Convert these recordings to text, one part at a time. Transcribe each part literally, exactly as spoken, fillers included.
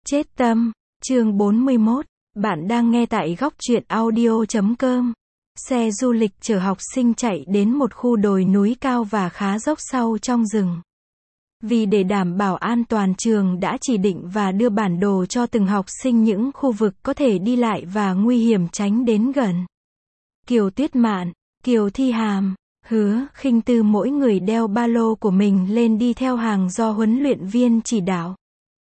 Chết tâm, chương bốn mươi mốt, bạn đang nghe tại góc truyện audio chấm com. Xe du lịch chở học sinh chạy đến một khu đồi núi cao và khá dốc sâu trong rừng. Vì để đảm bảo an toàn, trường đã chỉ định và đưa bản đồ cho từng học sinh những khu vực có thể đi lại và nguy hiểm tránh đến gần. Kiều Tuyết Mạn, Kiều Thi Hàm, Hứa Khinh Tư mỗi người đeo ba lô của mình lên đi theo hàng do huấn luyện viên chỉ đạo.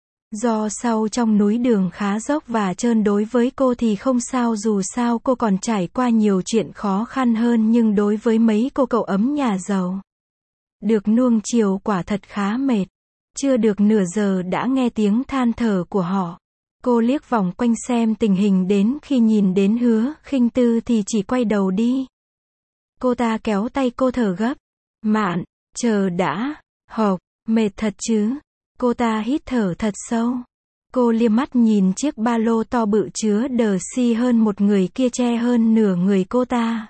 Do sau trong núi đường khá dốc và trơn, đối với cô thì không sao, dù sao cô còn trải qua nhiều chuyện khó khăn hơn, nhưng đối với mấy cô cậu ấm nhà giàu được nuông chiều quả thật khá mệt. Chưa được nửa giờ đã nghe tiếng than thở của họ. Cô liếc vòng quanh xem tình hình, đến khi nhìn đến Hứa Khinh Tư thì chỉ quay đầu đi. Cô ta kéo tay cô thở gấp. Mạn, chờ đã, hộc, mệt thật chứ? Cô ta hít thở thật sâu. Cô liếc mắt nhìn chiếc ba lô to bự chứa đờ xi hơn một người kia, che hơn nửa người cô ta.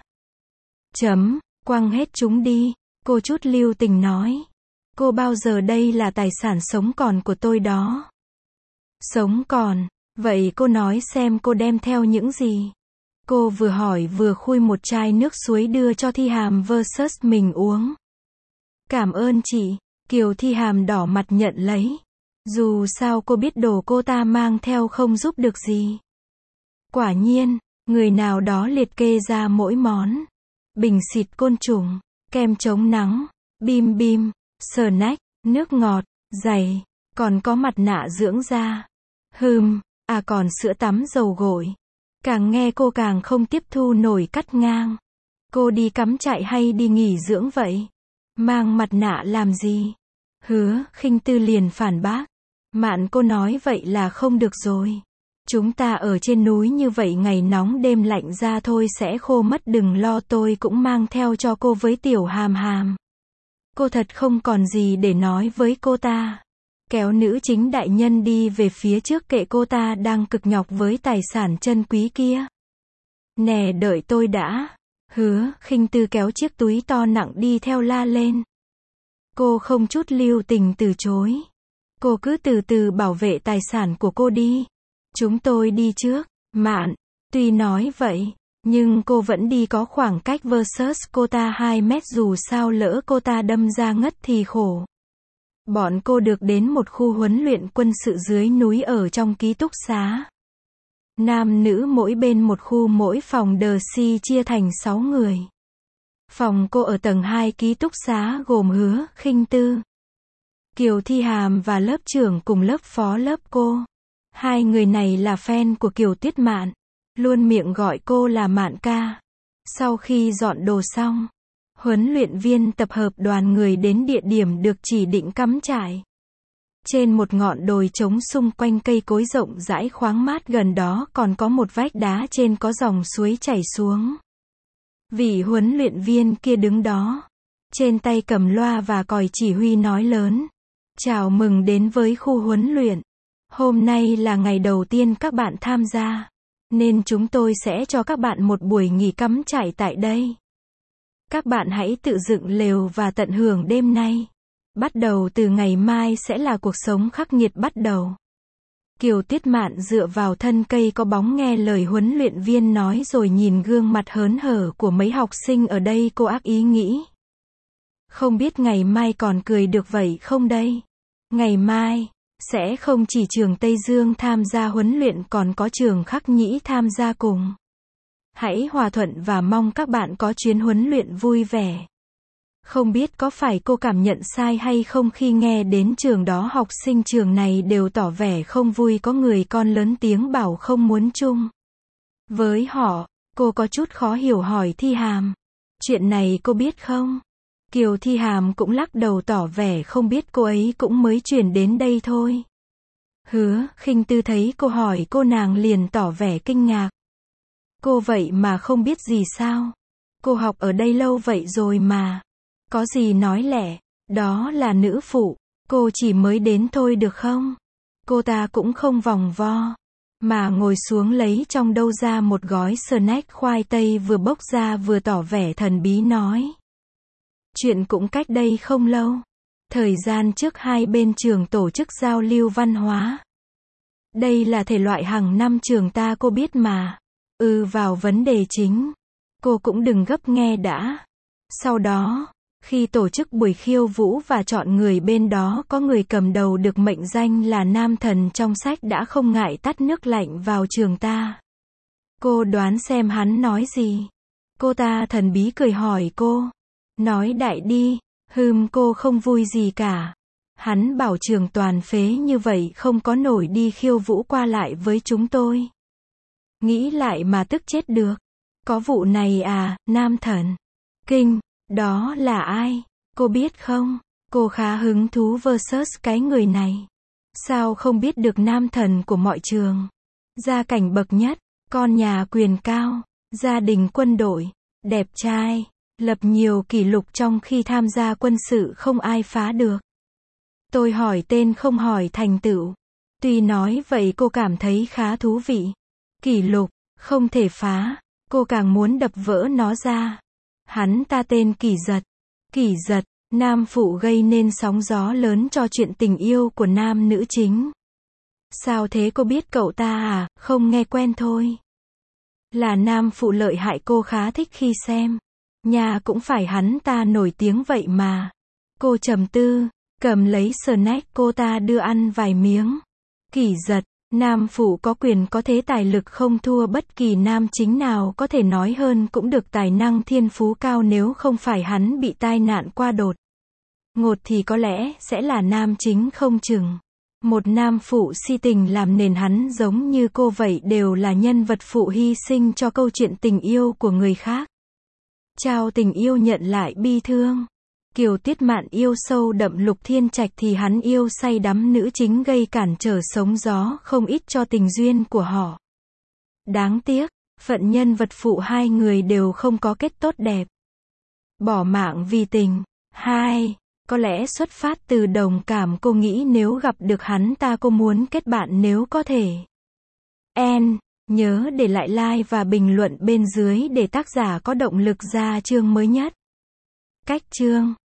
Chấm, quăng hết chúng đi, cô chút lưu tình nói. Cô bao giờ đây là tài sản sống còn của tôi đó. Sống còn, vậy cô nói xem cô đem theo những gì? Cô vừa hỏi vừa khui một chai nước suối đưa cho Thi Hàm versus mình uống. Cảm ơn chị. Kiều Thi Hàm đỏ mặt nhận lấy. Dù sao cô biết đồ cô ta mang theo không giúp được gì. Quả nhiên, người nào đó liệt kê ra mỗi món. Bình xịt côn trùng, kem chống nắng, bim bim, snack, nước ngọt, giày, còn có mặt nạ dưỡng da. Hừm, à còn sữa tắm dầu gội. Càng nghe cô càng không tiếp thu nổi, cắt ngang. Cô đi cắm trại hay đi nghỉ dưỡng vậy? Mang mặt nạ làm gì? Hứa Khinh Tư liền phản bác. Mạn, cô nói vậy là không được rồi. Chúng ta ở trên núi như vậy, ngày nóng đêm lạnh, da thôi sẽ khô mất, đừng lo, tôi cũng mang theo cho cô với Tiểu Hàm Hàm. Cô thật không còn gì để nói với cô ta. Kéo nữ chính đại nhân đi về phía trước, kệ cô ta đang cực nhọc với tài sản chân quý kia. Nè, đợi tôi đã. Hứa Khinh Tư kéo chiếc túi to nặng đi theo, la lên. Cô không chút lưu tình từ chối. Cô cứ từ từ bảo vệ tài sản của cô đi. Chúng tôi đi trước. Mạn, tuy nói vậy, nhưng cô vẫn đi có khoảng cách versus cô ta hai mét, dù sao lỡ cô ta đâm ra ngất thì khổ. Bọn cô được đến một khu huấn luyện quân sự dưới núi ở trong ký túc xá. Nam nữ mỗi bên một khu, mỗi phòng đờ si chia thành sáu người. Phòng cô ở tầng hai ký túc xá gồm Hứa Khinh Tư, Kiều Thi Hàm và lớp trưởng cùng lớp phó lớp cô. Hai người này là fan của Kiều Tuyết Mạn, luôn miệng gọi cô là Mạn ca. Sau khi dọn đồ xong, huấn luyện viên tập hợp đoàn người đến địa điểm được chỉ định cắm trại. Trên một ngọn đồi trống, xung quanh cây cối rộng rãi khoáng mát, gần đó còn có một vách đá trên có dòng suối chảy xuống. Vị huấn luyện viên kia đứng đó, trên tay cầm loa và còi chỉ huy nói lớn. Chào mừng đến với khu huấn luyện. Hôm nay là ngày đầu tiên các bạn tham gia, nên chúng tôi sẽ cho các bạn một buổi nghỉ cắm trại tại đây. Các bạn hãy tự dựng lều và tận hưởng đêm nay. Bắt đầu từ ngày mai sẽ là cuộc sống khắc nghiệt bắt đầu. Kiều Tuyết Mạn dựa vào thân cây có bóng nghe lời huấn luyện viên nói, rồi nhìn gương mặt hớn hở của mấy học sinh ở đây, cô ác ý nghĩ. Không biết ngày mai còn cười được vậy không đây? Ngày mai, sẽ không chỉ trường Tây Dương tham gia huấn luyện, còn có trường Khắc Nhĩ tham gia cùng. Hãy hòa thuận và mong các bạn có chuyến huấn luyện vui vẻ. Không biết có phải cô cảm nhận sai hay không khi nghe đến trường đó học sinh trường này đều tỏ vẻ không vui, có người con lớn tiếng bảo không muốn chung với họ. Cô có chút khó hiểu hỏi Thi Hàm. Chuyện này cô biết không? Kiều Thi Hàm cũng lắc đầu tỏ vẻ không biết, cô ấy cũng mới chuyển đến đây thôi. Hứa Khinh Tư thấy cô hỏi cô, nàng liền tỏ vẻ kinh ngạc. Cô vậy mà không biết gì sao? Cô học ở đây lâu vậy rồi mà. Có gì nói lẻ, đó là nữ phụ, cô chỉ mới đến thôi được không? Cô ta cũng không vòng vo, mà ngồi xuống lấy trong đâu ra một gói snack khoai tây, vừa bốc ra vừa tỏ vẻ thần bí nói. Chuyện cũng cách đây không lâu. Thời gian trước hai bên trường tổ chức giao lưu văn hóa. Đây là thể loại hàng năm trường ta cô biết mà. Ừ vào vấn đề chính. Cô cũng đừng gấp nghe đã. Sau đó, khi tổ chức buổi khiêu vũ và chọn người bên đó có người cầm đầu được mệnh danh là nam thần trong sách đã không ngại tắt nước lạnh vào trường ta. Cô đoán xem hắn nói gì? Cô ta thần bí cười hỏi cô. Nói đại đi. Hừm cô không vui gì cả. Hắn bảo trường toàn phế như vậy không có nổi đi khiêu vũ qua lại với chúng tôi. Nghĩ lại mà tức chết được. Có vụ này à, nam thần. Kinh, đó là ai? Cô biết không? Cô khá hứng thú versus cái người này. Sao không biết được nam thần của mọi trường? Gia cảnh bậc nhất, con nhà quyền cao, gia đình quân đội, đẹp trai, lập nhiều kỷ lục trong khi tham gia quân sự không ai phá được. Tôi hỏi tên không hỏi thành tựu. Tuy nói vậy cô cảm thấy khá thú vị. Kỷ lục, không thể phá, cô càng muốn đập vỡ nó ra. Hắn ta tên Kỷ Giật. Kỷ Giật, nam phụ gây nên sóng gió lớn cho chuyện tình yêu của nam nữ chính. Sao thế cô biết cậu ta à, không nghe quen thôi. Là nam phụ lợi hại cô khá thích khi xem. Nhà cũng phải hắn ta nổi tiếng vậy mà. Cô trầm tư, cầm lấy snack cô ta đưa ăn vài miếng. Kỷ Giật, nam phụ có quyền có thế tài lực không thua bất kỳ nam chính nào có thể nói hơn cũng được tài năng thiên phú cao nếu không phải hắn bị tai nạn qua đột ngột thì có lẽ sẽ là nam chính không chừng. Một nam phụ si tình làm nền hắn giống như cô vậy đều là nhân vật phụ hy sinh cho câu chuyện tình yêu của người khác. Trao tình yêu nhận lại bi thương. Kiều Tuyết Mạn yêu sâu đậm Lục Thiên Trạch thì hắn yêu say đắm nữ chính gây cản trở sóng gió không ít cho tình duyên của họ. Đáng tiếc, phận nhân vật phụ hai người đều không có kết tốt đẹp. Bỏ mạng vì tình. Hai, có lẽ xuất phát từ đồng cảm cô nghĩ nếu gặp được hắn ta cô muốn kết bạn nếu có thể. En, nhớ để lại like và bình luận bên dưới để tác giả có động lực ra chương mới nhất. Cách chương